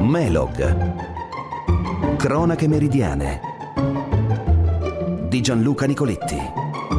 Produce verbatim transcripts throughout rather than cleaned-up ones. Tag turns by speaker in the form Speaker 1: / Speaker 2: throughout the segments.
Speaker 1: Melog. Cronache meridiane di Gianluca Nicoletti.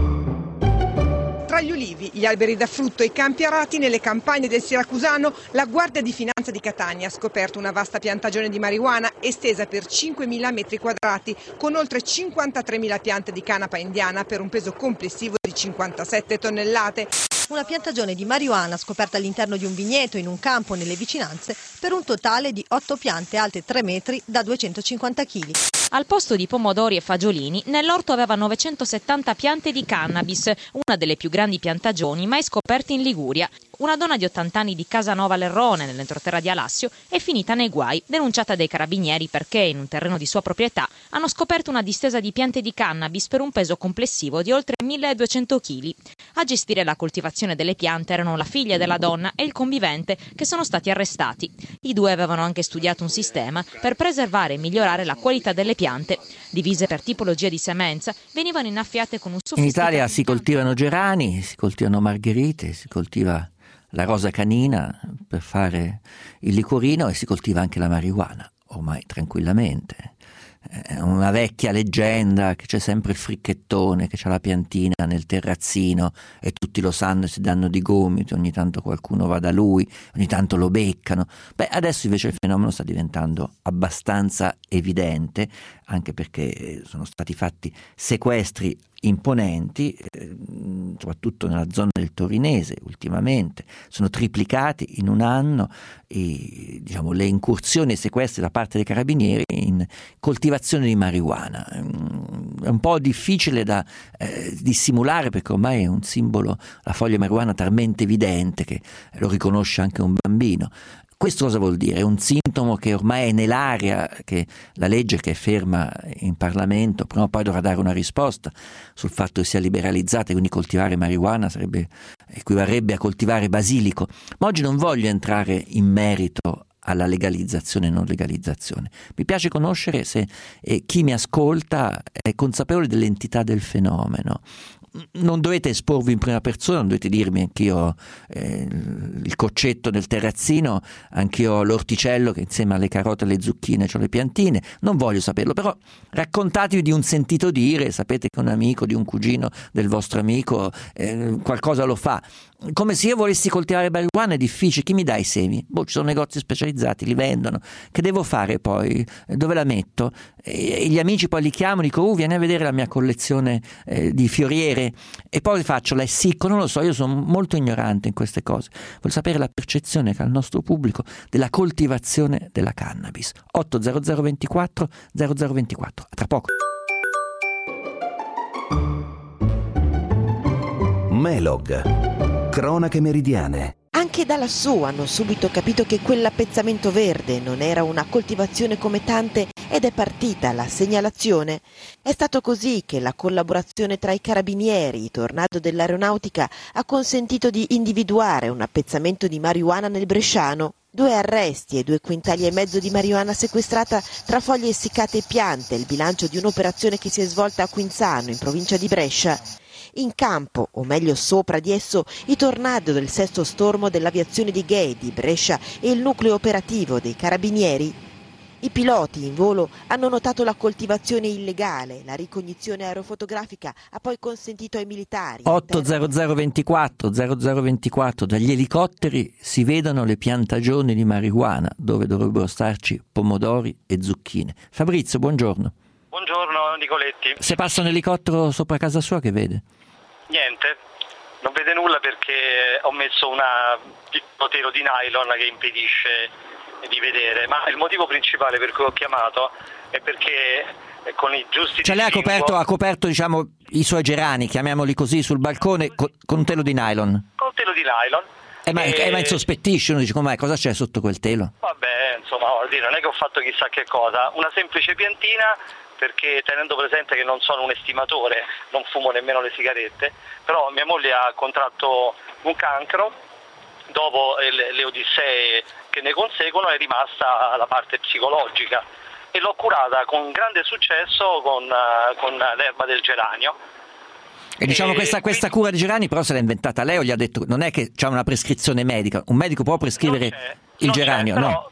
Speaker 2: Tra gli ulivi, gli alberi da frutto e i campi arati, nelle campagne del Siracusano, la Guardia di Finanza di Catania ha scoperto una vasta piantagione di marijuana estesa per cinquemila metri quadrati, con oltre cinquantatremila piante di canapa indiana per un peso complessivo di cinquantasette tonnellate.
Speaker 3: Una piantagione di marijuana scoperta all'interno di un vigneto in un campo nelle vicinanze per un totale di otto piante alte tre metri da duecentocinquanta chili.
Speaker 4: Al posto di pomodori e fagiolini, nell'orto aveva novecentosettanta piante di cannabis, una delle più grandi piantagioni mai scoperte in Liguria. Una donna di ottanta anni di Casanova Lerrone, nell'entroterra di Alassio, è finita nei guai, denunciata dai carabinieri perché in un terreno di sua proprietà hanno scoperto una distesa di piante di cannabis per un peso complessivo di oltre milleduecento chili. A gestire la coltivazione delle piante erano la figlia della donna e il convivente, che sono stati arrestati. I due avevano anche studiato un sistema per preservare e migliorare la qualità delle piante. Divise per tipologia di semenza, venivano innaffiate con un sofisticato...
Speaker 5: In Italia si coltivano gerani, si coltivano margherite, si coltiva la rosa canina per fare il liquorino e si coltiva anche la marijuana, ormai tranquillamente. È una vecchia leggenda che c'è sempre il fricchettone che c'ha la piantina nel terrazzino e tutti lo sanno e si danno di gomito, ogni tanto qualcuno va da lui, ogni tanto lo beccano. Beh, adesso invece il fenomeno sta diventando abbastanza evidente, anche perché sono stati fatti sequestri imponenti, eh, soprattutto nella zona del Torinese ultimamente, sono triplicati in un anno e, diciamo, le incursioni e sequestri da parte dei carabinieri in coltivazione di marijuana. È un po' difficile da eh, dissimulare perché ormai è un simbolo, la foglia marijuana talmente evidente che lo riconosce anche un bambino. Questo cosa vuol dire? È un sintomo che ormai è nell'aria, che la legge che è ferma in Parlamento prima o poi dovrà dare una risposta sul fatto che sia liberalizzata, quindi coltivare marijuana sarebbe, equivarrebbe a coltivare basilico. Ma oggi non voglio entrare in merito alla legalizzazione e non legalizzazione. Mi piace conoscere se eh, chi mi ascolta è consapevole dell'entità del fenomeno. Non dovete esporvi in prima persona, non dovete dirmi anch'io ho eh, il coccetto nel terrazzino, anch'io ho l'orticello che insieme alle carote e alle zucchine c'ho le piantine, non voglio saperlo, però raccontatevi di un sentito dire, sapete che un amico di un cugino del vostro amico eh, qualcosa lo fa. Come se io volessi coltivare marijuana è difficile, chi mi dà i semi? Boh, ci sono negozi specializzati, li vendono, che devo fare poi? Dove la metto? E, e gli amici poi li chiamano, dico uh, vieni a vedere la mia collezione eh, di fioriere e poi faccio la essicco, non lo so, io sono molto ignorante in queste cose, voglio sapere la percezione che ha il nostro pubblico della coltivazione della cannabis. otto zero zero ventiquattro zero zero ventiquattro, a tra poco.
Speaker 1: Melog. Cronache meridiane.
Speaker 6: Anche da lassù hanno subito capito che quell'appezzamento verde non era una coltivazione come tante ed è partita la segnalazione. È stato così che la collaborazione tra i carabinieri, i tornado dell'aeronautica, ha consentito di individuare un appezzamento di marijuana nel bresciano. Due arresti e due quintali e mezzo di marijuana sequestrata tra foglie essiccate e piante, il bilancio di un'operazione che si è svolta a Quinzano, in provincia di Brescia. In campo, o meglio sopra di esso, i tornado del sesto stormo dell'aviazione di Gay di Brescia e il nucleo operativo dei carabinieri. I piloti in volo hanno notato la coltivazione illegale, la ricognizione aerofotografica ha poi consentito ai militari...
Speaker 5: otto zero zero ventiquattro zero zero ventiquattro, dagli elicotteri si vedono le piantagioni di marijuana dove dovrebbero starci pomodori e zucchine. Fabrizio, buongiorno.
Speaker 7: Buongiorno Nicoletti.
Speaker 5: Se passa un elicottero sopra casa sua che vede?
Speaker 7: Niente, non vede nulla perché ho messo un piccolo telo di nylon che impedisce di vedere, ma il motivo principale per cui ho chiamato è perché con i giusti
Speaker 5: cioè lei ha
Speaker 7: distinguo...
Speaker 5: coperto, ha coperto diciamo i suoi gerani, chiamiamoli così, sul balcone con, con un telo di nylon?
Speaker 7: Con un telo di nylon.
Speaker 5: Eh, ma,
Speaker 7: e...
Speaker 5: eh, ma insospettisce, uno dice com'è, cosa c'è sotto quel telo?
Speaker 7: Vabbè, insomma, non è che ho fatto chissà che cosa, una semplice piantina, perché tenendo presente che non sono un estimatore, non fumo nemmeno le sigarette, però mia moglie ha contratto un cancro, dopo le, le odissee che ne conseguono è rimasta la parte psicologica e l'ho curata con grande successo con, con l'erba del geranio.
Speaker 5: E diciamo
Speaker 7: e
Speaker 5: questa, questa
Speaker 7: quindi...
Speaker 5: cura di gerani però se l'ha inventata lei o gli ha detto, non è che c'è una prescrizione medica, un medico può prescrivere il
Speaker 7: non
Speaker 5: geranio,
Speaker 7: c'è, però...
Speaker 5: no?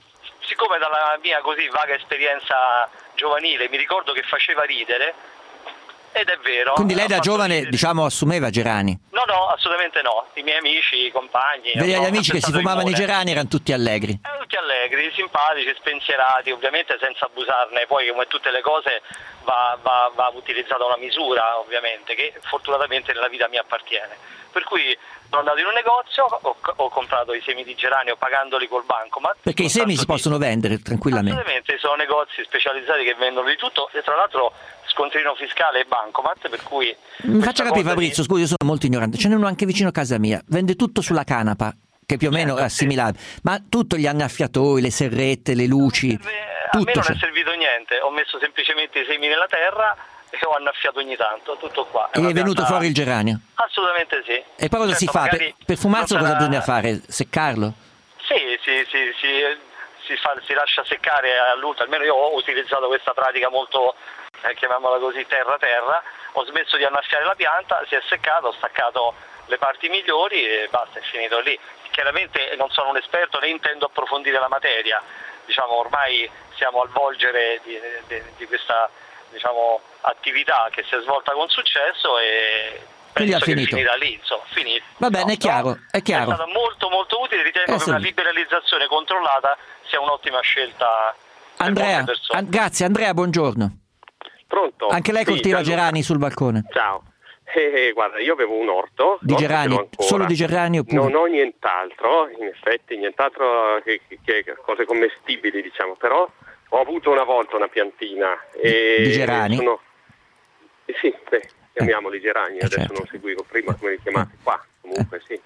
Speaker 7: siccome dalla mia così vaga esperienza giovanile mi ricordo che faceva ridere, ed è vero.
Speaker 5: Quindi lei da giovane,
Speaker 7: ridere.
Speaker 5: diciamo, assumeva Gerani?
Speaker 7: No, no, assolutamente no. I miei amici, i compagni.
Speaker 5: Vedi,
Speaker 7: no,
Speaker 5: gli amici che si fumavano i
Speaker 7: immune.
Speaker 5: Gerani erano tutti allegri.
Speaker 7: Eh, tutti allegri, simpatici, spensierati, ovviamente senza abusarne. Poi, come tutte le cose, va, va, va utilizzata una misura, ovviamente, che fortunatamente nella vita mi appartiene. Per cui sono andato in un negozio, ho, ho comprato i semi di geranio pagandoli col bancomat.
Speaker 5: Perché i semi si possono vendere tranquillamente.
Speaker 7: Assolutamente, sono negozi specializzati che vendono di tutto, e tra l'altro scontrino fiscale e bancomat, per cui...
Speaker 5: Mi faccia capire, Fabrizio,
Speaker 7: di...
Speaker 5: scusi, io sono molto ignorante, ce n'è uno anche vicino a casa mia, vende tutto sulla canapa, che più o meno è assimilabile, ma tutto, gli annaffiatoi, le serrette, le luci,
Speaker 7: a
Speaker 5: tutto
Speaker 7: me non
Speaker 5: c'è.
Speaker 7: è servito niente, ho messo semplicemente i semi nella terra e ho annaffiato ogni tanto, tutto qua. È
Speaker 5: E
Speaker 7: una
Speaker 5: è venuto
Speaker 7: pianta...
Speaker 5: fuori il geranio?
Speaker 7: Assolutamente sì.
Speaker 5: E poi cosa
Speaker 7: Certo,
Speaker 5: si fa? Per, per fumarselo cosa
Speaker 7: sarà...
Speaker 5: bisogna fare? Seccarlo?
Speaker 7: Sì, sì, sì, sì, si, fa, si lascia seccare all'ultimo, almeno io ho utilizzato questa pratica molto, eh, chiamiamola così, terra-terra, ho smesso di annaffiare la pianta, si è seccato, ho staccato le parti migliori e basta, è finito lì. Chiaramente non sono un esperto né intendo approfondire la materia, diciamo ormai siamo al volgere di, di, di questa diciamo, attività che si è svolta con successo e
Speaker 5: quindi
Speaker 7: penso
Speaker 5: ha finito.
Speaker 7: che finirà lì, insomma, finito.
Speaker 5: Va bene,
Speaker 7: no,
Speaker 5: è chiaro,
Speaker 7: no,
Speaker 5: è chiaro.
Speaker 7: È stata molto molto utile, ritengo
Speaker 5: Eh,
Speaker 7: che
Speaker 5: sì.
Speaker 7: una liberalizzazione controllata sia un'ottima scelta per
Speaker 5: Andrea,
Speaker 7: molte persone.
Speaker 5: an- grazie, Andrea, buongiorno.
Speaker 8: Pronto?
Speaker 5: Anche lei
Speaker 8: Sì,
Speaker 5: coltiva
Speaker 8: Gianluca.
Speaker 5: Gerani sul balcone?
Speaker 8: Ciao. Eh, guarda, io avevo un orto.
Speaker 5: Di
Speaker 8: l'orto
Speaker 5: Gerani?
Speaker 8: ce l'ho ancora.
Speaker 5: Solo di Gerani oppure?
Speaker 8: Non ho nient'altro, in effetti, nient'altro che, che, che cose commestibili, diciamo, però ho avuto una volta una piantina. E
Speaker 5: Di Gerani?
Speaker 8: Sono... Eh, sì, beh, chiamiamoli Gerani,
Speaker 5: eh,
Speaker 8: adesso
Speaker 5: certo.
Speaker 8: non seguivo prima come li chiamate qua, comunque sì.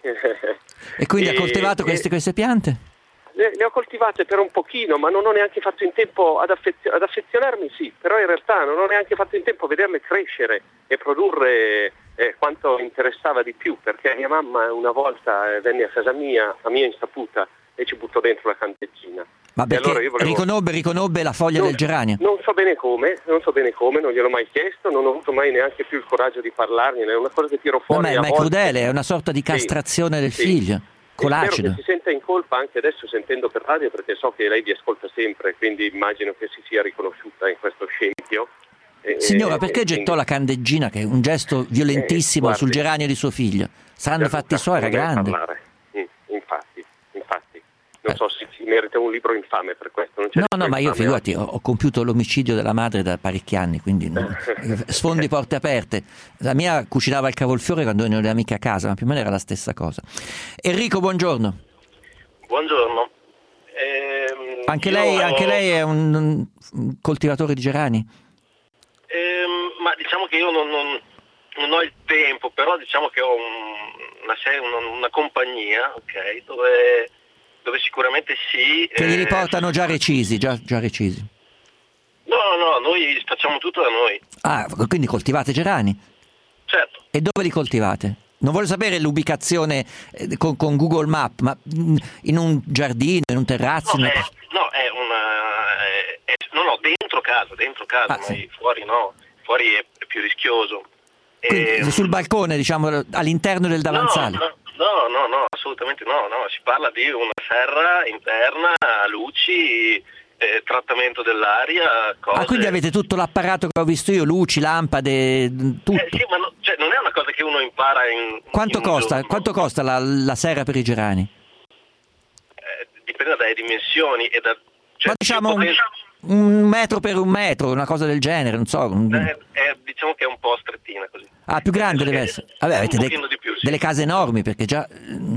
Speaker 5: E quindi ha
Speaker 8: E-
Speaker 5: coltivato queste,
Speaker 8: e-
Speaker 5: queste piante?
Speaker 8: Le, le ho coltivate per un pochino, ma non ho neanche fatto in tempo ad, affezio- ad affezionarmi, sì, però in realtà non ho neanche fatto in tempo a vederle crescere e produrre eh, quanto interessava di più, perché mia mamma una volta eh, venne a casa mia, a mia insaputa, e ci buttò dentro la candeggina.
Speaker 5: Ma
Speaker 8: E
Speaker 5: perché
Speaker 8: allora io volevo-
Speaker 5: riconobbe, riconobbe la foglia
Speaker 8: non,
Speaker 5: del geranio?
Speaker 8: Non so bene come, non so bene come, non gliel'ho mai chiesto, non ho avuto mai neanche più il coraggio di parlargliene, è una cosa che tiro
Speaker 5: Ma,
Speaker 8: fuori
Speaker 5: ma è,
Speaker 8: a
Speaker 5: ma è
Speaker 8: volte.
Speaker 5: crudele, è una sorta di
Speaker 8: Sì,
Speaker 5: castrazione del
Speaker 8: sì.
Speaker 5: figlio, con
Speaker 8: E
Speaker 5: l'acido.
Speaker 8: spero che si senta in colpa anche adesso sentendo per radio, perché so che lei vi ascolta sempre, quindi immagino che si sia riconosciuta in questo scempio. E-
Speaker 5: Signora,
Speaker 8: e-
Speaker 5: perché
Speaker 8: e
Speaker 5: gettò
Speaker 8: quindi-
Speaker 5: la candeggina, che è un gesto violentissimo,
Speaker 8: Eh, guardi,
Speaker 5: sul geranio di suo figlio? Saranno
Speaker 8: Gianluca,
Speaker 5: fatti suoi, era
Speaker 8: non deve
Speaker 5: grande.
Speaker 8: parlare. Mm, infatti, infatti. Non so se si merita un libro infame per questo. Non c'è
Speaker 5: No,
Speaker 8: libro
Speaker 5: no, ma io
Speaker 8: infame
Speaker 5: figurati, ho, ho compiuto l'omicidio della madre da parecchi anni, quindi non- sfondi porte aperte. La mia cucinava il cavolfiore quando erano le amiche a casa, ma più o meno era la stessa cosa. Enrico, buongiorno.
Speaker 9: Buongiorno. Ehm,
Speaker 5: Anche
Speaker 9: io
Speaker 5: lei,
Speaker 9: ho-
Speaker 5: anche lei è un, un coltivatore di gerani?
Speaker 9: ehm, ma diciamo che io non, non- non ho il tempo, però diciamo che ho un- una, serie, una, una compagnia, ok, dove, dove sicuramente sì.
Speaker 5: Che li
Speaker 9: eh,
Speaker 5: riportano già recisi, già, già recisi.
Speaker 9: No, no, noi facciamo tutto da noi,
Speaker 5: Ah, quindi coltivate gerani?
Speaker 9: certo.
Speaker 5: E dove li coltivate? Non voglio sapere l'ubicazione eh, con, con Google Map, ma mm, in un giardino, in un terrazzo?
Speaker 9: No,
Speaker 5: in una-
Speaker 9: è, no, è una... È, è- no, no, dentro casa, dentro casa,
Speaker 5: Ah,
Speaker 9: ma
Speaker 5: sì.
Speaker 9: fuori no, fuori è, è più rischioso.
Speaker 5: Quindi,
Speaker 9: Ehm,
Speaker 5: sul balcone, diciamo, all'interno del davanzale?
Speaker 9: No, no, no, no, assolutamente no, no, si parla di una serra interna, luci, eh, trattamento dell'aria, cose...
Speaker 5: Ah, quindi avete tutto l'apparato che ho visto io, luci, lampade, tutto.
Speaker 9: Eh, sì, ma no- cioè, non è una cosa che uno impara in...
Speaker 5: Quanto
Speaker 9: in un
Speaker 5: costa?
Speaker 9: giorno.
Speaker 5: Quanto costa la, la serra per i gerani?
Speaker 9: Eh, dipende dalle dimensioni e da... Cioè,
Speaker 5: Ma diciamo
Speaker 9: più
Speaker 5: un,
Speaker 9: potente-
Speaker 5: un metro per un metro, una cosa del genere, non so. un-
Speaker 9: eh, eh, diciamo che è un po' strettina così.
Speaker 5: Ah, più grande
Speaker 9: Penso
Speaker 5: deve
Speaker 9: che-
Speaker 5: essere. Vabbè, avete
Speaker 9: un
Speaker 5: de-
Speaker 9: pochino di più, sì.
Speaker 5: delle case enormi, perché già... mm.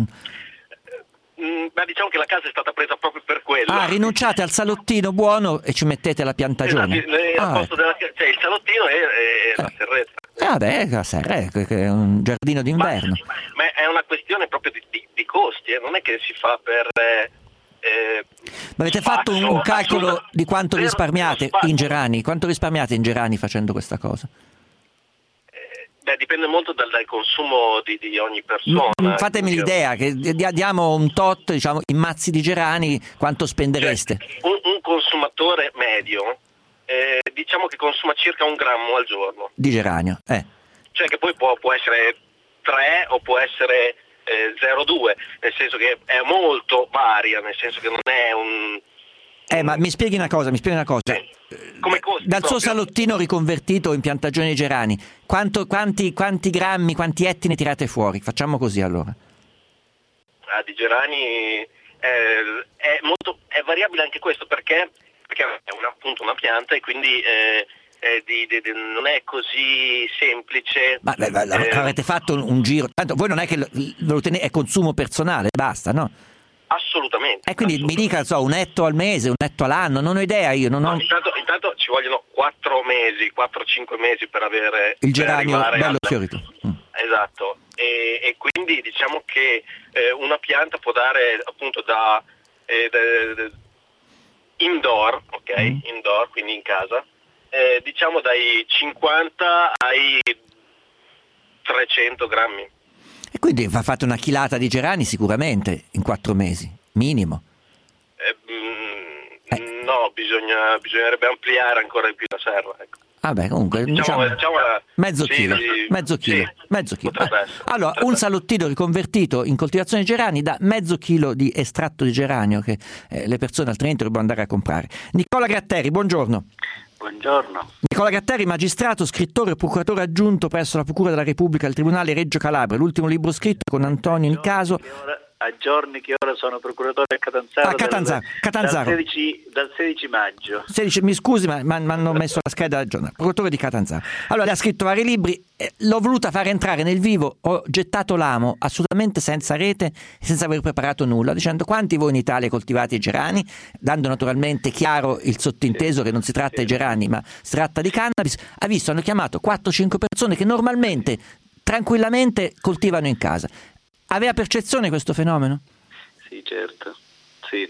Speaker 9: Mm, beh, diciamo che la casa è stata presa proprio per quello.
Speaker 5: Ah, rinunciate al salottino buono e ci mettete la piantagione.
Speaker 9: Esatto, eh, al
Speaker 5: Ah,
Speaker 9: posto della, cioè il salottino e, e la serretta.
Speaker 5: eh, vabbè, la serra è che è un giardino d'inverno.
Speaker 9: Ma, ma è una questione proprio di, di, di costi, eh, non è che si fa per... Eh, eh,
Speaker 5: Ma avete fatto un, un calcolo di quanto
Speaker 9: per-
Speaker 5: risparmiate
Speaker 9: per-
Speaker 5: in gerani? Quanto risparmiate in gerani facendo questa cosa?
Speaker 9: eh, beh, dipende molto dal, dal consumo di, di ogni persona.
Speaker 5: Mm, Fatemi
Speaker 9: Io-
Speaker 5: l'idea, che di- diamo un tot, diciamo, in mazzi di gerani, quanto spendereste?
Speaker 9: Cioè, un, un consumatore medio, eh, diciamo che consuma circa un grammo al giorno.
Speaker 5: Di geranio, eh.
Speaker 9: Cioè che poi può, può essere tre o può essere eh, zero virgola due, nel senso che è molto varia, nel senso che non è un
Speaker 5: Eh, ma mi spieghi una cosa, mi spieghi una cosa.
Speaker 9: Eh, come costi
Speaker 5: Dal
Speaker 9: proprio.
Speaker 5: suo salottino riconvertito in piantagione di gerani, quanto, quanti, quanti grammi, quanti etti ne tirate fuori? Facciamo così allora.
Speaker 9: Ah, di gerani eh, è molto è variabile anche questo perché, perché è una, appunto una pianta e quindi eh, è di, di, di, non è così semplice.
Speaker 5: Ma beh, beh,
Speaker 9: eh,
Speaker 5: avete fatto un, un giro, tanto voi non è che lo, lo tenete, è consumo personale, basta, no?
Speaker 9: Assolutamente.
Speaker 5: E quindi
Speaker 9: assolutamente.
Speaker 5: mi dica, so, un etto al mese, un etto all'anno, non ho idea io, non ho...
Speaker 9: No, intanto, intanto ci vogliono quattro mesi, quattro cinque mesi per avere
Speaker 5: il
Speaker 9: per
Speaker 5: geranio
Speaker 9: arrivare
Speaker 5: bello
Speaker 9: al-
Speaker 5: fiorito. Mm.
Speaker 9: Esatto, e, e quindi diciamo che eh, una pianta può dare appunto da, eh, da- da- indoor, ok,
Speaker 5: Mm.
Speaker 9: indoor, quindi in casa, eh, diciamo dai cinquanta ai trecento grammi.
Speaker 5: E quindi fa- fate una chilata di gerani sicuramente in quattro mesi, minimo.
Speaker 9: Eh, mm, No, bisogna, bisognerebbe ampliare ancora di più la serra. Ecco.
Speaker 5: Vabbè, comunque
Speaker 9: Diciamo,
Speaker 5: diciamo,
Speaker 9: diciamo la-
Speaker 5: mezzo
Speaker 9: sì,
Speaker 5: chilo,
Speaker 9: sì,
Speaker 5: mezzo chilo,
Speaker 9: sì,
Speaker 5: mezzo chilo.
Speaker 9: potrebbe
Speaker 5: Eh,
Speaker 9: essere,
Speaker 5: allora,
Speaker 9: potrebbe
Speaker 5: un
Speaker 9: essere.
Speaker 5: salottino riconvertito in coltivazione di gerani dà mezzo chilo di estratto di geranio che eh, le persone altrimenti dovrebbero andare a comprare. Nicola Gratteri, buongiorno.
Speaker 10: Buongiorno.
Speaker 5: Nicola Gratteri, magistrato, scrittore e procuratore aggiunto presso la Procura della Repubblica al Tribunale Reggio Calabria. L'ultimo libro scritto con Antonio Nicaso.
Speaker 10: Che ora- a giorni che ora sono procuratore a Catanzaro,
Speaker 5: Ah, Catanzaro,
Speaker 10: dal,
Speaker 5: Catanzaro.
Speaker 10: Dal, sedici, dal sedici maggio.
Speaker 5: sedici, mi scusi, ma mi hanno messo la scheda del giornale. Procuratore di Catanzaro. Allora, ha scritto vari libri, eh, l'ho voluta far entrare nel vivo, ho gettato l'amo assolutamente senza rete e senza aver preparato nulla, dicendo quanti voi in Italia coltivate i gerani, dando naturalmente chiaro il sottinteso che non si tratta di gerani, ma si tratta di cannabis. Ha visto, hanno chiamato quattro cinque persone che normalmente, tranquillamente, coltivano in casa. Aveva percezione questo fenomeno?
Speaker 10: Sì, certo. Sì.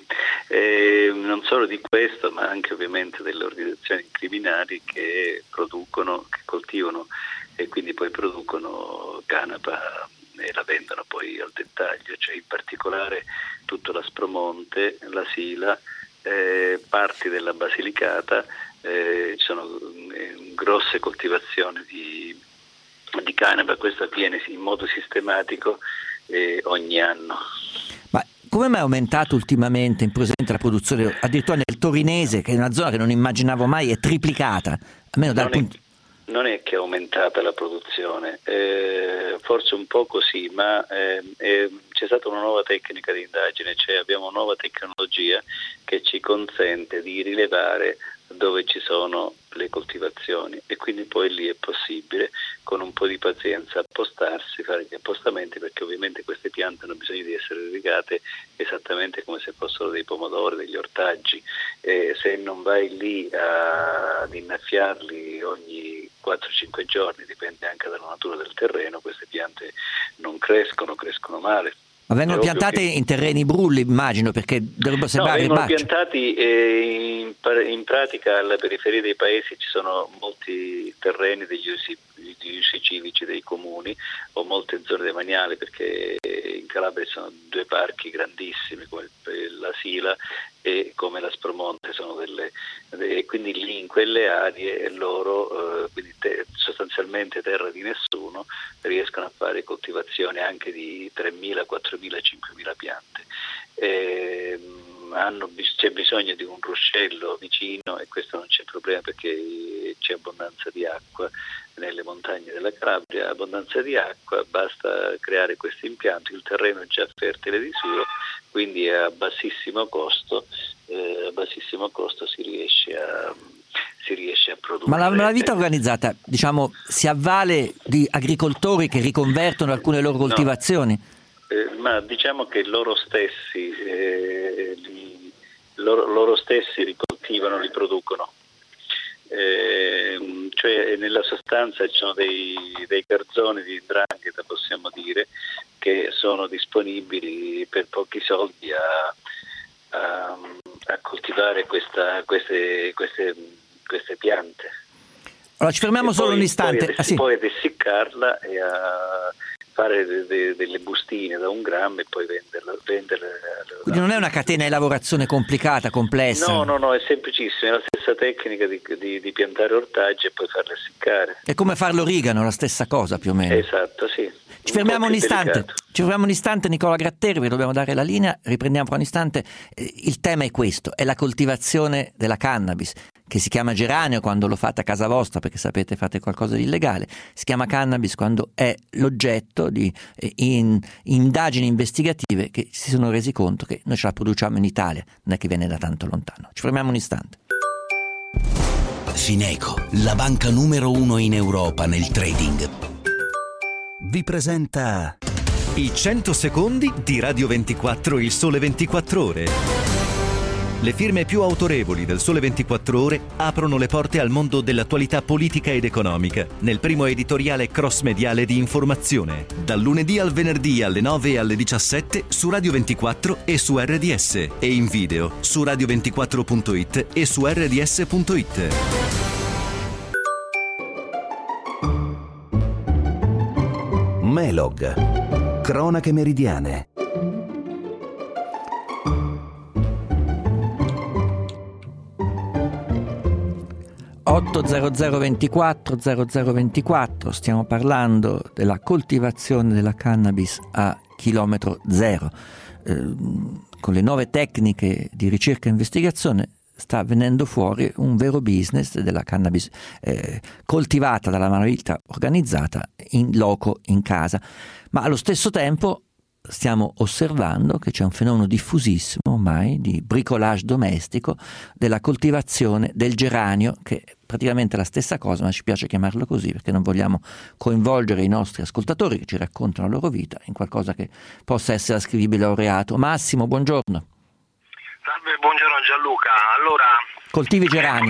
Speaker 10: Eh, non solo di questo, ma anche ovviamente delle organizzazioni criminali che producono, che coltivano e quindi poi producono canapa e la vendono poi al dettaglio, cioè in particolare tutto l'Aspromonte, la Sila, eh, parti della Basilicata, eh, ci sono eh, grosse coltivazioni di, di canapa, questo avviene in modo sistematico eh, ogni anno.
Speaker 5: Ma come mai è aumentato ultimamente in presente la produzione, addirittura nel torinese, che è una zona che non immaginavo mai, è triplicata, almeno dal
Speaker 10: Non è,
Speaker 5: punto...
Speaker 10: non è che è aumentata la produzione, eh, forse un po' così, ma eh, eh, c'è stata una nuova tecnica di indagine, cioè abbiamo una nuova tecnologia che ci consente di rilevare dove ci sono le coltivazioni e quindi poi lì è possibile con un po' di pazienza appostarsi, fare gli appostamenti, perché ovviamente queste piante hanno bisogno di essere irrigate esattamente come se fossero dei pomodori, degli ortaggi, e se non vai lì a, ad innaffiarli ogni quattro cinque giorni, dipende anche dalla natura del terreno, queste piante non crescono, crescono male.
Speaker 5: Ma vengono
Speaker 10: È ovvio
Speaker 5: piantate
Speaker 10: che-
Speaker 5: in terreni brulli, immagino, perché dovrebbero
Speaker 10: No,
Speaker 5: sembrare
Speaker 10: vengono
Speaker 5: erbacce.
Speaker 10: piantati eh, in, par- in pratica alla periferia dei paesi ci sono molti terreni degli usi, degli usi civici dei comuni o molte zone demaniali, perché in Calabria ci sono due parchi grandissimi come il- la Sila e come l'Aspromonte, sono delle, e quindi lì in quelle aree loro, eh, quindi te, sostanzialmente terra di nessuno, riescono a fare coltivazione anche di tremila, quattromila, cinquemila piante. E, hanno, c'è bisogno di un ruscello vicino e questo non c'è problema perché c'è abbondanza di acqua nelle montagne della Calabria, abbondanza di acqua, basta creare questi impianti, il terreno è già fertile di suo, quindi a bassissimo costo, eh, a bassissimo costo si riesce a, si riesce a produrre.
Speaker 5: Ma la, ma la vita organizzata, diciamo, si avvale di agricoltori che riconvertono alcune loro coltivazioni?
Speaker 10: No. Eh, ma diciamo che loro stessi, eh, li, loro, loro stessi ricoltivano, li producono. Eh, cioè nella sostanza ci sono dei, dei garzoni di 'ndrangheta, possiamo dire, che sono disponibili per pochi soldi a, a, a coltivare questa, queste, queste, queste piante.
Speaker 5: Allora ci fermiamo
Speaker 10: E
Speaker 5: solo
Speaker 10: poi,
Speaker 5: un istante.
Speaker 10: Poi,
Speaker 5: Ah, sì.
Speaker 10: poi ad essiccarla e a fare de, de, delle bustine da un grammo e poi venderla. venderla
Speaker 5: Quindi non è una catena di lavorazione complicata, complessa?
Speaker 10: No, no, no, è semplicissimo, è la stessa tecnica di, di, di piantare ortaggi e poi farle essiccare.
Speaker 5: È come fare l'origano, la stessa cosa più o meno.
Speaker 10: Esatto, sì.
Speaker 5: Ci fermiamo un, un istante,
Speaker 10: delicato.
Speaker 5: ci fermiamo un istante Nicola Gratteri, vi dobbiamo dare la linea, riprendiamo fra un istante. Il tema è questo, è la coltivazione della cannabis, che si chiama geranio quando lo fate a casa vostra, perché sapete fate qualcosa di illegale, si chiama cannabis quando è l'oggetto di in, indagini investigative che si sono resi conto che noi ce la produciamo in Italia, non è che viene da tanto lontano. Ci fermiamo un istante.
Speaker 1: Fineco, la banca numero uno in Europa nel trading, vi presenta
Speaker 11: i cento secondi di Radio ventiquattro Il Sole ventiquattro Ore. Le firme più autorevoli del Sole ventiquattro Ore aprono le porte al mondo dell'attualità politica ed economica nel primo editoriale cross-mediale di informazione, dal lunedì al venerdì alle nove e alle diciassette su Radio ventiquattro e su R D S e in video su radio ventiquattro punto it e su R D S punto it.
Speaker 1: Melog, cronache meridiane.
Speaker 5: otto zero zero ventiquattro zero zero ventiquattro, stiamo parlando della coltivazione della cannabis a chilometro zero. Eh, con le nuove tecniche di ricerca e investigazione sta venendo fuori un vero business della cannabis eh, coltivata dalla malavita organizzata in loco, in casa, ma allo stesso tempo stiamo osservando che c'è un fenomeno diffusissimo ormai di bricolage domestico della coltivazione del geranio, che è praticamente la stessa cosa, ma ci piace chiamarlo così perché non vogliamo coinvolgere i nostri ascoltatori che ci raccontano la loro vita in qualcosa che possa essere ascrivibile al reato. Massimo, buongiorno.
Speaker 12: Salve, buongiorno Gianluca. Allora,
Speaker 5: coltivi geranio?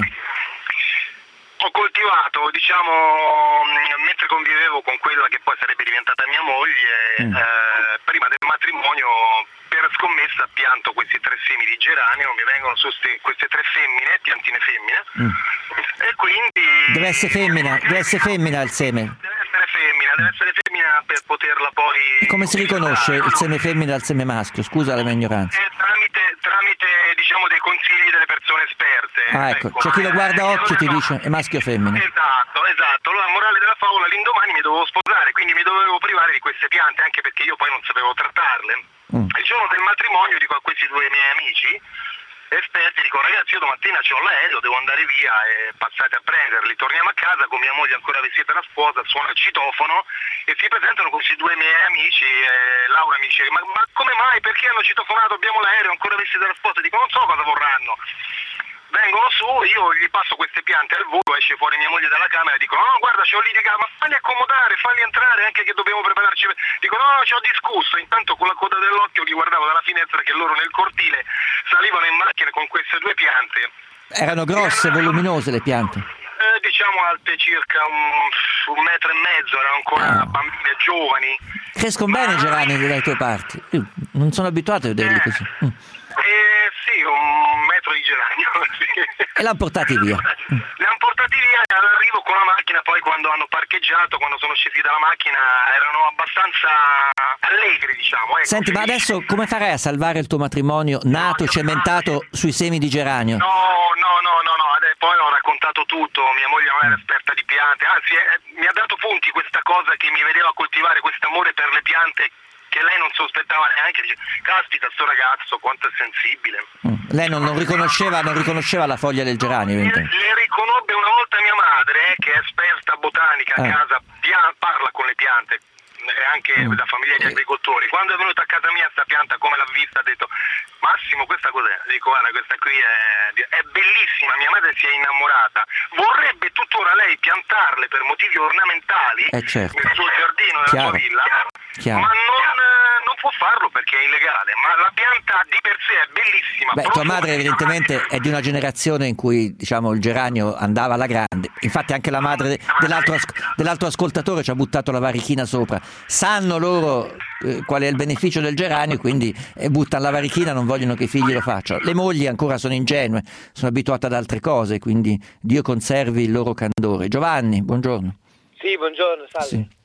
Speaker 12: Ho coltivato, diciamo, mentre convivevo con quella che poi sarebbe diventata mia moglie, mm. eh, prima del matrimonio, per scommessa pianto questi tre semi di geranio, mi vengono su ste, queste tre femmine, piantine femmine, mm. e quindi...
Speaker 5: Deve essere femmina, deve essere femmina il seme.
Speaker 12: Deve essere femmina, deve essere femmina per poterla poi...
Speaker 5: E come si riconosce il seme femmina dal seme maschio? Scusa la mia ignoranza.
Speaker 12: Eh, tramite, tramite, diciamo, dei consigli delle persone esperte.
Speaker 5: Ah, ecco, ecco. C'è chi lo guarda a occhio e ti dice è maschio o femmina.
Speaker 12: Esatto, esatto. Allora, morale della favola, l'indomani mi dovevo sposare, quindi mi dovevo privare di queste piante, anche perché io poi non sapevo trattarle. Mm. Il giorno del matrimonio dico a questi due miei amici esperti, dico ragazzi, io domattina c'ho l'aereo, devo andare via e passate a prenderli. Torniamo a casa con mia moglie ancora vestita da sposa, suona il citofono e si presentano questi due miei amici e Laura mi dice ma, ma come mai, perché hanno citofonato, abbiamo l'aereo ancora vestita da sposa? Dico non so cosa vorranno. Vengono su, io gli passo queste piante al volo, esce fuori mia moglie dalla camera e dico no guarda c'ho litigato, ma falli accomodare, falli entrare anche che dobbiamo prepararci. Dico no, ci ho discusso. Intanto con la coda dell'occhio li guardavo dalla finestra che loro nel cortile salivano in macchina con queste due piante.
Speaker 5: Erano grosse, erano, voluminose le piante?
Speaker 12: Eh, diciamo alte circa un, un metro e mezzo, erano ancora ah. bambine giovani.
Speaker 5: Crescono bene i gerani dalle tue parti? Io non sono abituato a vederli eh. così. Mm.
Speaker 12: Eh, sì, un metro di geranio. Sì.
Speaker 5: E l'hanno portati via?
Speaker 12: Li hanno portati via e all'arrivo con la macchina, poi quando hanno parcheggiato, quando sono scesi dalla macchina, erano abbastanza allegri, diciamo. Ecco.
Speaker 5: Senti, ma adesso come farai a salvare il tuo matrimonio nato, no, cementato fare... sui semi di geranio?
Speaker 12: No, no, no, no, no, adesso, poi ho raccontato tutto, mia moglie non era esperta di piante, anzi eh, mi ha dato punti questa cosa che mi vedeva coltivare, questo amore per le piante, che lei non sospettava neanche, dice caspita sto ragazzo quanto è sensibile.
Speaker 5: Mm. Lei non, non riconosceva non riconosceva la foglia del geranio?
Speaker 12: Le, le riconobbe una volta mia madre, che è esperta botanica a
Speaker 5: ah.
Speaker 12: casa, pia- parla con le piante, anche mm. da famiglia di agricoltori. Quando è venuta a casa mia sta pianta, come l'ha vista, ha detto Massimo questa cos'è? Dico guarda questa qui è, è bellissima, mia madre si è innamorata, vorrebbe tuttora lei piantarle per motivi ornamentali
Speaker 5: eh certo.
Speaker 12: nel suo giardino, nella
Speaker 5: Chiaro.
Speaker 12: sua villa.
Speaker 5: Chiaro.
Speaker 12: Ma non, non può farlo perché è illegale, ma la pianta di per sé è bellissima.
Speaker 5: Beh, tua madre evidentemente è di una generazione in cui diciamo il geranio andava alla grande, infatti anche la madre dell'altro, dell'altro ascoltatore ci ha buttato la varichina sopra, sanno loro eh, qual è il beneficio del geranio, quindi eh, buttano la varichina, non vogliono che i figli lo facciano. Le mogli ancora sono ingenue, sono abituate ad altre cose, quindi Dio conservi il loro candore. Giovanni, buongiorno.
Speaker 13: Sì, buongiorno, salve.
Speaker 5: Sì.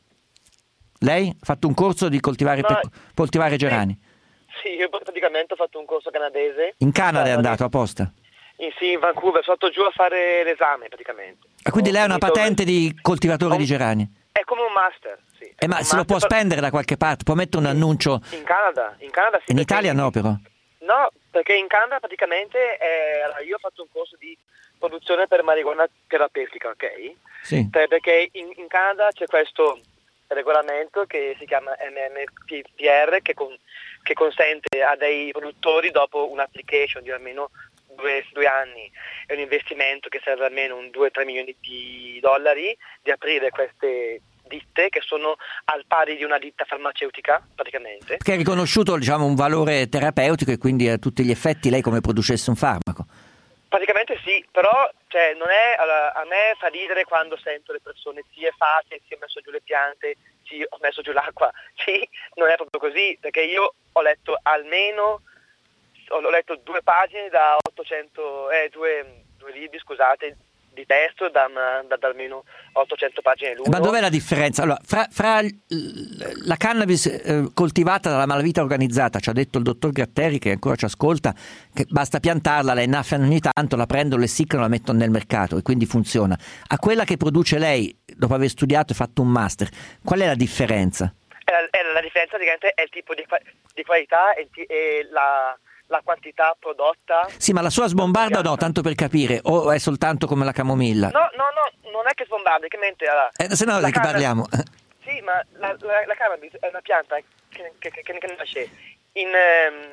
Speaker 5: Lei ha fatto un corso di coltivare, no, per, coltivare gerani?
Speaker 13: Sì, io praticamente ho fatto un corso canadese.
Speaker 5: In Canada è andato apposta?
Speaker 13: In, sì, in Vancouver, sono stato giù a fare l'esame praticamente.
Speaker 5: E quindi
Speaker 13: ho
Speaker 5: lei ha una
Speaker 13: finito...
Speaker 5: patente di coltivatore
Speaker 13: ho...
Speaker 5: di gerani?
Speaker 13: È come un master, sì.
Speaker 5: Eh, ma se lo può per... spendere da qualche parte? Può mettere un annuncio?
Speaker 13: In Canada, in Canada sì.
Speaker 5: In Italia no, però?
Speaker 13: No, perché in Canada praticamente è... allora, io ho fatto un corso di produzione per marijuana terapeutica, ok?
Speaker 5: Sì.
Speaker 13: Perché in, in Canada c'è questo regolamento che si chiama M M P R che, con, che consente a dei produttori, dopo un'application di almeno due, due anni e un investimento che serve almeno un due tre milioni di dollari, di aprire queste ditte che sono al pari di una ditta farmaceutica praticamente.
Speaker 5: Che è riconosciuto, diciamo, un valore terapeutico e quindi a tutti gli effetti lei come producesse un farmaco.
Speaker 13: Praticamente sì, però cioè, non è, allora, a me fa ridere quando sento le persone sì è facile, sì ho messo giù le piante, sì ho messo giù l'acqua, sì, non è proprio così, perché io ho letto almeno, ho letto due pagine da ottocento, eh, due, due libri, scusate, di testo da, da, da almeno ottocento pagine l'uno.
Speaker 5: Ma dov'è la differenza? Allora, fra, fra la cannabis eh, coltivata dalla malavita organizzata, ci ha detto il dottor Gratteri, che ancora ci ascolta, che basta piantarla, la innaffiano ogni tanto, la prendono, l'essiccano, la mettono nel mercato e quindi funziona. A quella che produce lei, dopo aver studiato e fatto un master, qual è la differenza?
Speaker 13: È la, è la differenza è il tipo di, di qualità e, e la... la quantità prodotta.
Speaker 5: Sì, ma la sua sbombarda o no, tanto per capire, o è soltanto come la camomilla?
Speaker 13: No, no, no, non è che sbombarda, che mente allora,
Speaker 5: eh, se no di che parliamo?
Speaker 13: Sì, ma la, la, la cannabis è una pianta che, che, che, che nasce in eh,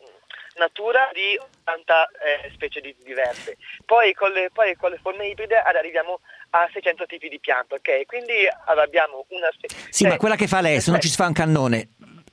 Speaker 13: natura di ottanta eh, specie di, diverse. Poi con, le, poi con le forme ibride arriviamo a seicento tipi di piante, ok? Quindi allora, abbiamo una specie...
Speaker 5: Sì, eh, ma quella che fa lei, se non ci si fa un cannone,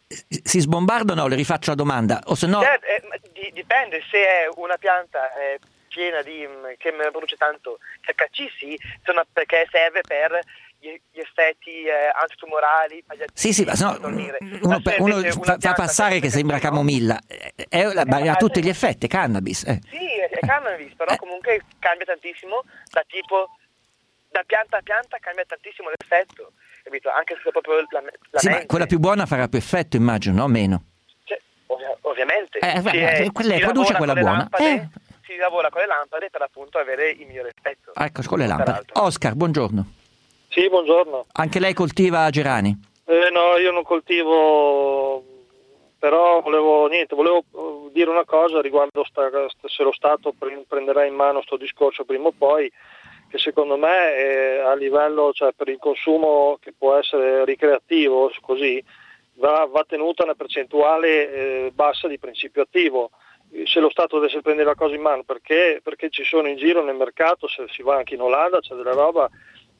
Speaker 5: si sbombarda o no? Le rifaccio la domanda. O se no...
Speaker 13: Eh, eh, dipende, se è una pianta eh, piena di che produce tanto T H C, sì, insomma, perché serve per gli, gli effetti eh, antitumorali.
Speaker 5: Sì, sì, ma se no, uno, per, uno fa, fa passare che sembra no? camomilla, è, è, è, ha tutti gli effetti, è cannabis. Eh.
Speaker 13: Sì, è, è cannabis, però eh. comunque cambia tantissimo da tipo, da pianta a pianta cambia tantissimo l'effetto. Anche se proprio la, la
Speaker 5: sì,
Speaker 13: mente.
Speaker 5: Ma quella più buona farà più effetto, immagino, no? Meno.
Speaker 13: Cioè, ovvia, ovviamente.
Speaker 5: Eh,
Speaker 13: si
Speaker 5: è,
Speaker 13: è,
Speaker 5: quella, si produce quella buona.
Speaker 13: Lampade,
Speaker 5: eh.
Speaker 13: Si lavora con le lampade per appunto avere il migliore effetto.
Speaker 5: Ecco, con le lampade. Oscar, buongiorno.
Speaker 14: Sì, buongiorno.
Speaker 5: Anche lei coltiva gerani?
Speaker 14: Eh, no, io non coltivo, però volevo niente, volevo dire una cosa riguardo sta, se lo Stato prenderà in mano sto discorso prima o poi, che secondo me eh, a livello, cioè per il consumo che può essere ricreativo, così, va, va tenuta una percentuale eh, bassa di principio attivo. Se lo Stato dovesse prendere la cosa in mano, perché, perché ci sono in giro nel mercato, se si va anche in Olanda, c'è della roba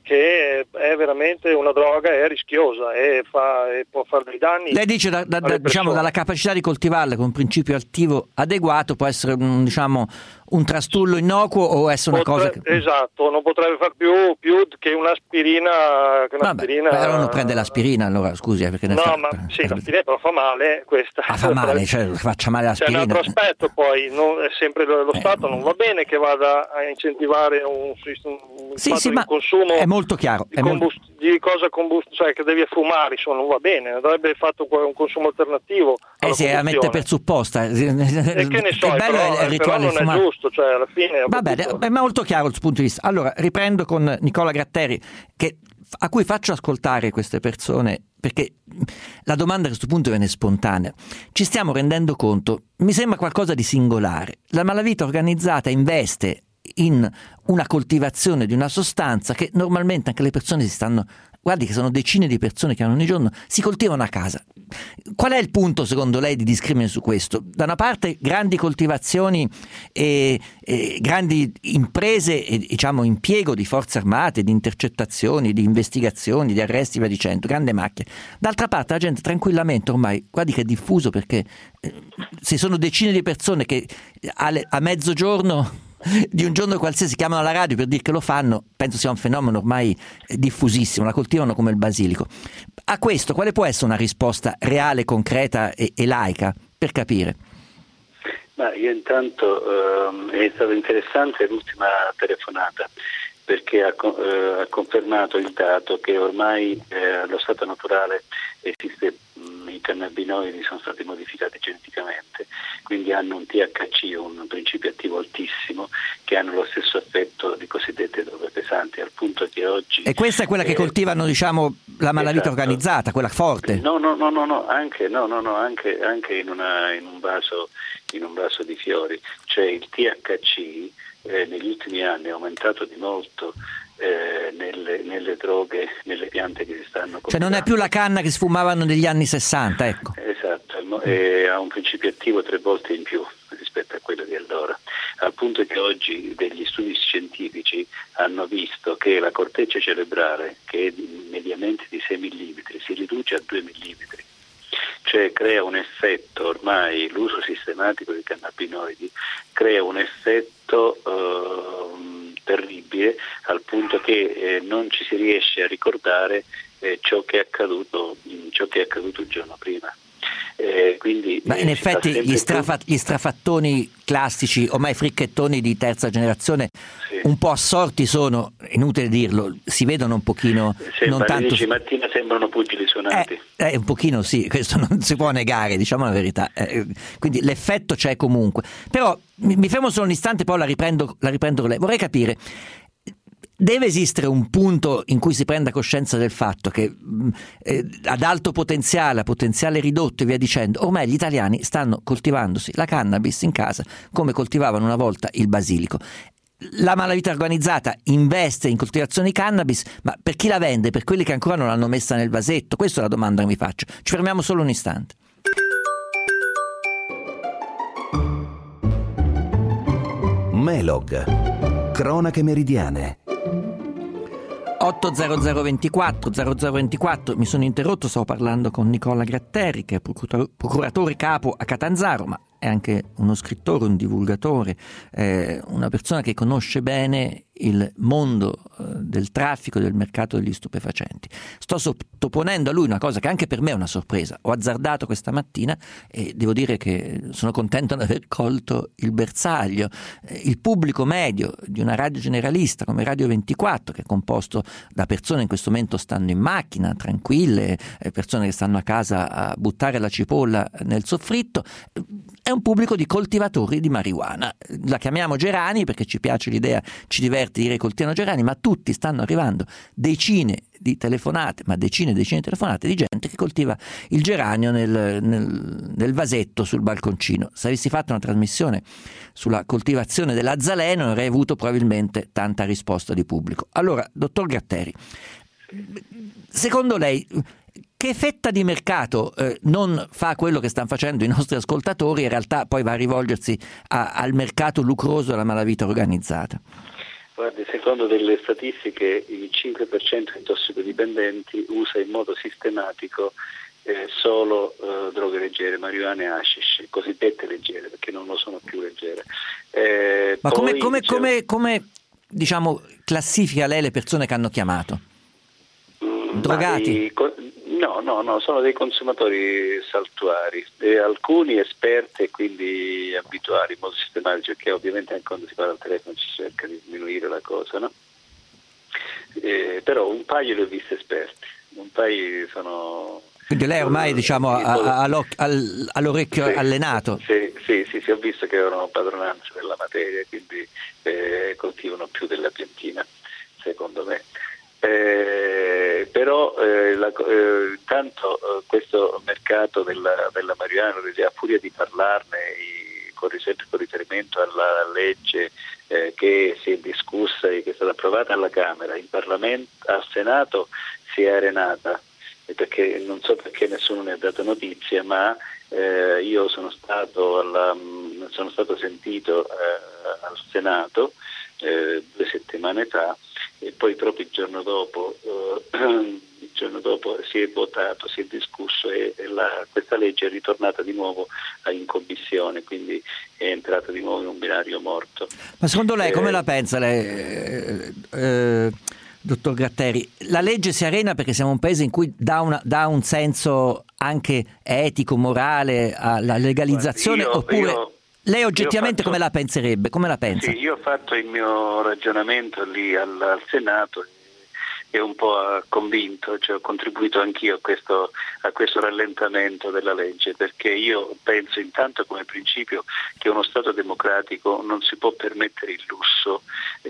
Speaker 14: che è veramente una droga, è rischiosa e, fa, e può fare dei danni.
Speaker 5: Lei dice da, da, da, diciamo, dalla capacità di coltivarla con un principio attivo adeguato può essere un, diciamo, un trastullo innocuo o essere una
Speaker 14: Potre,
Speaker 5: cosa che...
Speaker 14: Esatto, non potrebbe far più, più che un'aspirina, che un'aspirina...
Speaker 5: Vabbè, però non prende l'aspirina allora, scusi eh, perché ne
Speaker 14: no
Speaker 5: sta...
Speaker 14: ma sì, l'aspirina però fa male questa.
Speaker 5: Ah, fa male, cioè faccia male l'aspirina.
Speaker 14: C'è un altro aspetto poi, non, è sempre lo, lo eh, Stato non va bene che vada a incentivare un, un
Speaker 5: sì, sì, ma
Speaker 14: consumo
Speaker 5: è molto chiaro
Speaker 14: di,
Speaker 5: è
Speaker 14: combust-
Speaker 5: molto...
Speaker 14: di cosa combust- cioè che devi fumare, insomma, non va bene, avrebbe fatto un consumo alternativo.
Speaker 5: Eh sì, la mette per supposta.
Speaker 14: E che ne so,
Speaker 5: è bello
Speaker 14: però,
Speaker 5: il rituale
Speaker 14: però non è giusto, cioè alla fine...
Speaker 5: Va bene, è molto chiaro il suo punto di vista. Allora, riprendo con Nicola Gratteri, che, a cui faccio ascoltare queste persone, perché la domanda a questo punto viene spontanea. Ci stiamo rendendo conto, mi sembra qualcosa di singolare. La malavita organizzata investe in una coltivazione di una sostanza che normalmente anche le persone si stanno... Guardi che sono decine di persone che ogni giorno si coltivano a casa. Qual è il punto secondo lei di discrimine su questo? Da una parte grandi coltivazioni e, e grandi imprese e diciamo impiego di forze armate, di intercettazioni, di investigazioni, di arresti e via dicendo, grande macchia. D'altra parte la gente tranquillamente ormai, guardi che è diffuso perché eh, se sono decine di persone che a, a mezzogiorno di un giorno qualsiasi chiamano alla radio per dire che lo fanno, penso sia un fenomeno ormai diffusissimo, la coltivano come il basilico. A questo quale può essere una risposta reale, concreta e, e laica, per capire?
Speaker 10: Ma io intanto ehm, è stata interessante l'ultima telefonata perché ha, eh, ha confermato il dato che ormai eh, allo stato naturale esiste mh, i cannabinoidi sono stati modificati geneticamente, quindi hanno un T H C, un principio attivo altissimo, che hanno lo stesso effetto di cosiddette droghe pesanti, al punto che oggi...
Speaker 5: E questa è quella che eh, coltivano, diciamo, la malavita esatto. organizzata, quella forte?
Speaker 10: No, no, no, no, no, anche, no, no, no, anche, anche in, una, in, un vaso, in un vaso di fiori. Cioè il T H C eh, negli ultimi anni è aumentato di molto eh, nelle, nelle droghe, nelle piante che si stanno coltivando.
Speaker 5: Cioè non è più la canna che sfumavano negli anni sessanta, ecco.
Speaker 10: Esatto, e ha un principio attivo tre volte in più rispetto a quello di allora, al punto che oggi degli studi scientifici hanno visto che la corteccia cerebrale, che è mediamente di sei millimetri, si riduce a due millimetri, cioè crea un effetto, ormai l'uso sistematico di cannabinoidi crea un effetto eh, terribile, al punto che eh, non ci si riesce a ricordare eh, ciò che è accaduto, ciò che è accaduto il giorno prima. Eh, quindi,
Speaker 5: Ma in
Speaker 10: eh,
Speaker 5: effetti gli, strafa- gli strafattoni classici, ormai fricchettoni di terza generazione, sì. un po' assorti sono, inutile dirlo, si vedono un pochino.
Speaker 10: Sembra,
Speaker 5: non tanto
Speaker 10: dieci mattina sembrano pugili suonati.
Speaker 5: Eh, eh, un pochino sì, questo non si può negare, diciamo la verità. Eh, quindi l'effetto c'è comunque. Però mi, mi fermo solo un istante, poi la riprendo, la riprendo con lei. Vorrei capire. Deve esistere un punto in cui si prenda coscienza del fatto che eh, ad alto potenziale, a potenziale ridotto e via dicendo, ormai gli italiani stanno coltivandosi la cannabis in casa come coltivavano una volta il basilico. La malavita organizzata investe in coltivazione di cannabis, ma per chi la vende? Per quelli che ancora non l'hanno messa nel vasetto? Questa è la domanda che mi faccio. Ci fermiamo solo un istante.
Speaker 1: Melog, cronache meridiane.
Speaker 5: otto zero zero ventiquattro zero zero ventiquattro, mi sono interrotto, stavo parlando con Nicola Gratteri, che è procuratore capo a Catanzaro, ma è anche uno scrittore, un divulgatore, eh, una persona che conosce bene il mondo eh, del traffico e del mercato degli stupefacenti. Sto sottoponendo a lui una cosa che anche per me è una sorpresa. Ho azzardato questa mattina e devo dire che sono contento di aver colto il bersaglio. Eh, il pubblico medio di una radio generalista come Radio ventiquattro, che è composto da persone che in questo momento stanno in macchina, tranquille, eh, persone che stanno a casa a buttare la cipolla nel soffritto, eh, è un pubblico di coltivatori di marijuana. La chiamiamo gerani perché ci piace l'idea, ci diverte dire coltivano gerani, ma tutti stanno arrivando decine di telefonate, ma decine e decine di telefonate di gente che coltiva il geranio nel, nel, nel vasetto sul balconcino. Se avessi fatto una trasmissione sulla coltivazione dell'azzaleno avrei avuto probabilmente tanta risposta di pubblico. Allora, dottor Gratteri, secondo lei che fetta di mercato eh, non fa quello che stanno facendo i nostri ascoltatori e in realtà poi va a rivolgersi a, al mercato lucroso della malavita organizzata?
Speaker 10: Guardi, secondo delle statistiche il cinque per cento dei tossicodipendenti usa in modo sistematico eh, solo eh, droghe leggere, marijuana e hashish, cosiddette leggere, perché non lo sono più leggere. Eh,
Speaker 5: Ma
Speaker 10: poi,
Speaker 5: come, come,
Speaker 10: diciamo,
Speaker 5: come, come diciamo, classifica lei le persone che hanno chiamato? Drogati?
Speaker 10: No, no, no, sono dei consumatori saltuari, e alcuni esperti e quindi abituali, molto sistematici, perché ovviamente anche quando si parla al telefono ci cerca di diminuire la cosa, no? Eh, però un paio li ho visti esperti, un paio sono...
Speaker 5: Quindi lei ormai diciamo a, a, all, all'orecchio sì, allenato?
Speaker 10: Sì, sì, sì, sì, ho visto che avevano padronanza della materia, quindi eh, coltivano più della piantina, secondo me. Eh, però eh, la, eh, intanto eh, questo mercato della, della marijuana, a furia di parlarne i, con, sempre con riferimento alla legge eh, che si è discussa e che è stata approvata alla Camera, in Parlamento, al Senato si è arenata, perché non so perché nessuno ne ha dato notizia, ma eh, io sono stato, alla, sono stato sentito eh, al Senato eh, due settimane fa, e poi proprio il giorno dopo, eh, il giorno dopo si è votato, si è discusso e, e la, questa legge è ritornata di nuovo in commissione, quindi è entrata di nuovo in un binario morto.
Speaker 5: Ma secondo lei,
Speaker 10: eh,
Speaker 5: come la pensa lei, eh, eh, dottor Gratteri? La legge si arena perché siamo un paese in cui dà, una, dà un senso anche etico, morale alla legalizzazione,
Speaker 10: io,
Speaker 5: oppure...
Speaker 10: Io...
Speaker 5: Lei oggettivamente
Speaker 10: fatto,
Speaker 5: come la penserebbe? Come la pensa?
Speaker 10: Sì, io ho fatto il mio ragionamento lì al, al Senato e un po' ha convinto, cioè ho contribuito anch'io a questo, a questo rallentamento della legge, perché io penso intanto come principio che uno Stato democratico non si può permettere il lusso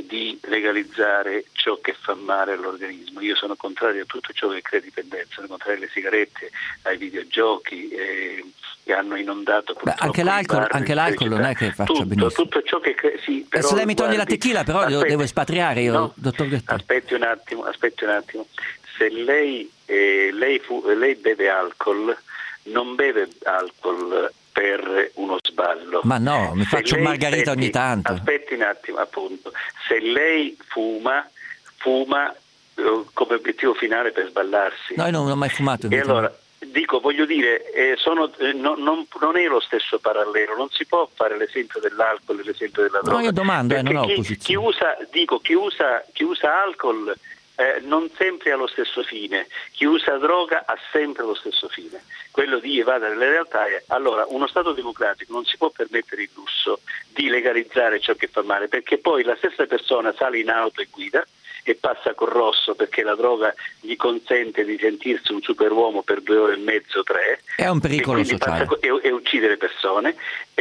Speaker 10: di legalizzare ciò che fa male all'organismo. Io sono contrario a tutto ciò che crea dipendenza, sono contrario alle sigarette, ai videogiochi eh, che hanno inondato
Speaker 5: Beh, anche l'alcol, anche l'alcol non è che faccia
Speaker 10: tutto,
Speaker 5: benissimo.
Speaker 10: tutto ciò che cre- sì, però,
Speaker 5: se lei mi toglie
Speaker 10: guardi,
Speaker 5: la tequila però aspetti, devo espatriare io,
Speaker 10: no,
Speaker 5: dottor Gatteri.
Speaker 10: Aspetti un attimo, aspetti un attimo. Se lei, eh, lei, fu, lei beve alcol, non beve alcol per uno sballo.
Speaker 5: Ma no, mi
Speaker 10: se
Speaker 5: faccio un margarita
Speaker 10: aspetti,
Speaker 5: ogni tanto.
Speaker 10: Aspetti un attimo, appunto. Se lei fuma, fuma eh, come obiettivo finale per sballarsi.
Speaker 5: No, io non ho mai fumato.
Speaker 10: E allora, dico, voglio dire, eh, sono, eh, no, non, non è lo stesso parallelo, non si può fare l'esempio dell'alcol e l'esempio della droga.
Speaker 5: No, io domando, eh, non ho
Speaker 10: chi,
Speaker 5: opposizione.
Speaker 10: chi usa, dico, chi usa, chi usa alcol eh, non sempre ha lo stesso fine, chi usa droga ha sempre lo stesso fine, quello di evadere le realtà. È, allora, uno Stato democratico non si può permettere il lusso di legalizzare ciò che fa male, perché poi la stessa persona sale in auto e guida e passa col rosso perché la droga gli consente di sentirsi un superuomo per due ore e mezzo, tre.
Speaker 5: È un pericolo
Speaker 10: e
Speaker 5: sociale.
Speaker 10: Passa, e, e uccide le persone,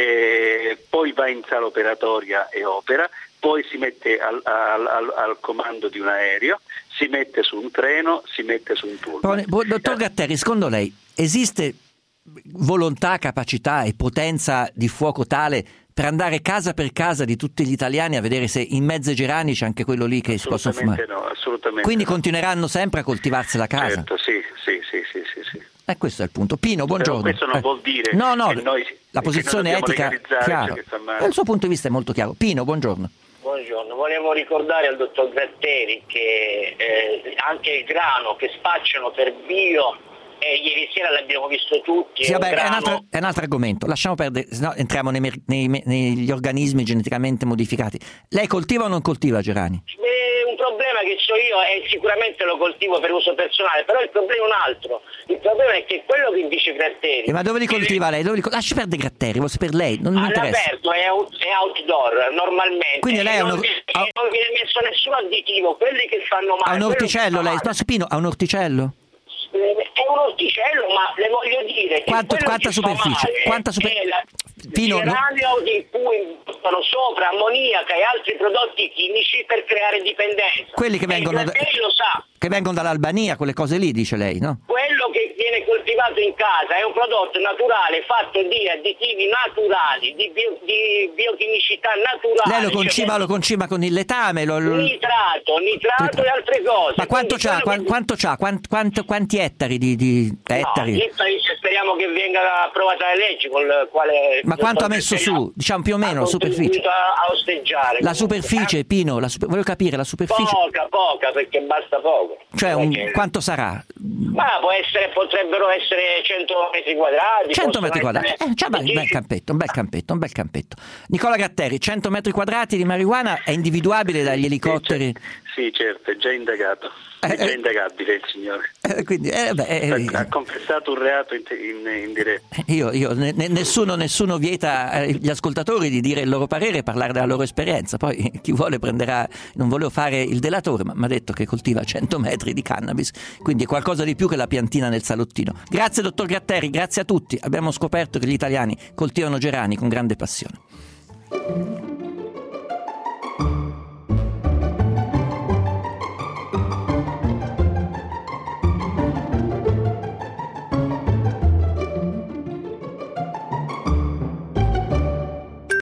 Speaker 10: e poi va in sala operatoria e opera, poi si mette al, al, al, al comando di un aereo, si mette su un treno, si mette su un pullman.
Speaker 5: Però, dottor Gatteri, secondo lei esiste volontà, capacità e potenza di fuoco tale per andare casa per casa di tutti gli italiani a vedere se in mezzo ai gerani c'è anche quello lì che si possono fumare?
Speaker 10: No, assolutamente.
Speaker 5: Quindi
Speaker 10: no.
Speaker 5: Continueranno sempre a coltivarsi la casa?
Speaker 10: Certo, sì, sì, sì, sì, sì, sì.
Speaker 5: E eh, questo è il punto. Pino, buongiorno.
Speaker 10: Però questo non
Speaker 5: eh.
Speaker 10: vuol dire
Speaker 5: no, no,
Speaker 10: che noi,
Speaker 5: la posizione
Speaker 10: che noi
Speaker 5: etica chiaro.
Speaker 10: Che fa male.
Speaker 5: Il suo punto di vista è molto chiaro. Pino, buongiorno.
Speaker 15: Buongiorno, volevo ricordare al dottor Gatteri che eh, anche il grano che spacciano per bio, eh, ieri sera l'abbiamo visto tutti.
Speaker 5: Sì,
Speaker 15: è,
Speaker 5: vabbè,
Speaker 15: un grano...
Speaker 5: è, un altro, è un altro argomento, lasciamo perdere, sennò entriamo nei, nei, negli organismi geneticamente modificati. Lei coltiva o non coltiva gerani?
Speaker 15: Beh, un problema che ho io è sicuramente lo coltivo per uso personale, però il problema è un altro. Il problema è che quello che dice Gratteri...
Speaker 5: Eh, ma dove li coltiva lei? Dove li... Lasci perdere Gratteri, vuol sapere lei, non mi interessa.
Speaker 15: All'aperto, è, out, è outdoor, normalmente.
Speaker 5: Quindi lei ha
Speaker 15: non,
Speaker 5: un...
Speaker 15: viene, non viene messo nessun additivo, quelli che fanno male...
Speaker 5: Ha un orticello lei? No, Spino, ha un orticello?
Speaker 15: È un orticello, ma le voglio dire che
Speaker 5: Quanto, quanta superficie? Quanta super...
Speaker 15: è la,
Speaker 5: Pino,
Speaker 15: il geranio no... di cui buttano sopra ammoniaca e altri prodotti chimici per creare dipendenza.
Speaker 5: Quelli che vengono, da...
Speaker 15: lo sa.
Speaker 5: che vengono dall'Albania, quelle cose lì, dice lei, no?
Speaker 15: Quello che viene coltivato in casa è un prodotto naturale fatto di additivi naturali, di, bio, di biochimicità naturale.
Speaker 5: Lei lo concima,
Speaker 15: cioè,
Speaker 5: lo concima con il letame? Lo, lo...
Speaker 15: Nitrato, nitrato, nitrato e altre cose.
Speaker 5: Ma quanto Quindi c'ha? Quanto, che... quanto c'ha? Quanto, quanto, quanti ettari di, di ettari?
Speaker 15: No, speriamo che venga approvata la legge con il quale...
Speaker 5: Ma quanto ha messo su? Diciamo più o meno la superficie?
Speaker 15: A osteggiare.
Speaker 5: La superficie, Pino, la super... voglio capire la superficie.
Speaker 15: Poca, poca, perché basta poco.
Speaker 5: Cioè, un... quanto sarà?
Speaker 15: Ma può essere, potrebbero essere cento metri quadrati.
Speaker 5: cento metri quadrati, eh, cioè, un bel campetto, un bel campetto, un bel campetto. Nicola Gratteri, cento metri quadrati di marijuana è individuabile dagli elicotteri?
Speaker 10: Sì, certo, è già indagato. È già indagabile il signore.
Speaker 5: Eh, quindi, eh, beh, eh,
Speaker 10: ha confessato un reato in, in, in diretta.
Speaker 5: Io, io ne, nessuno, nessuno vieta agli ascoltatori di dire il loro parere e parlare della loro esperienza. Poi chi vuole prenderà. Non volevo fare il delatore, ma mi ha detto che coltiva cento metri di cannabis, quindi è qualcosa di più che la piantina nel salottino. Grazie dottor Gratteri, grazie a tutti. Abbiamo scoperto che gli italiani coltivano gerani con grande passione.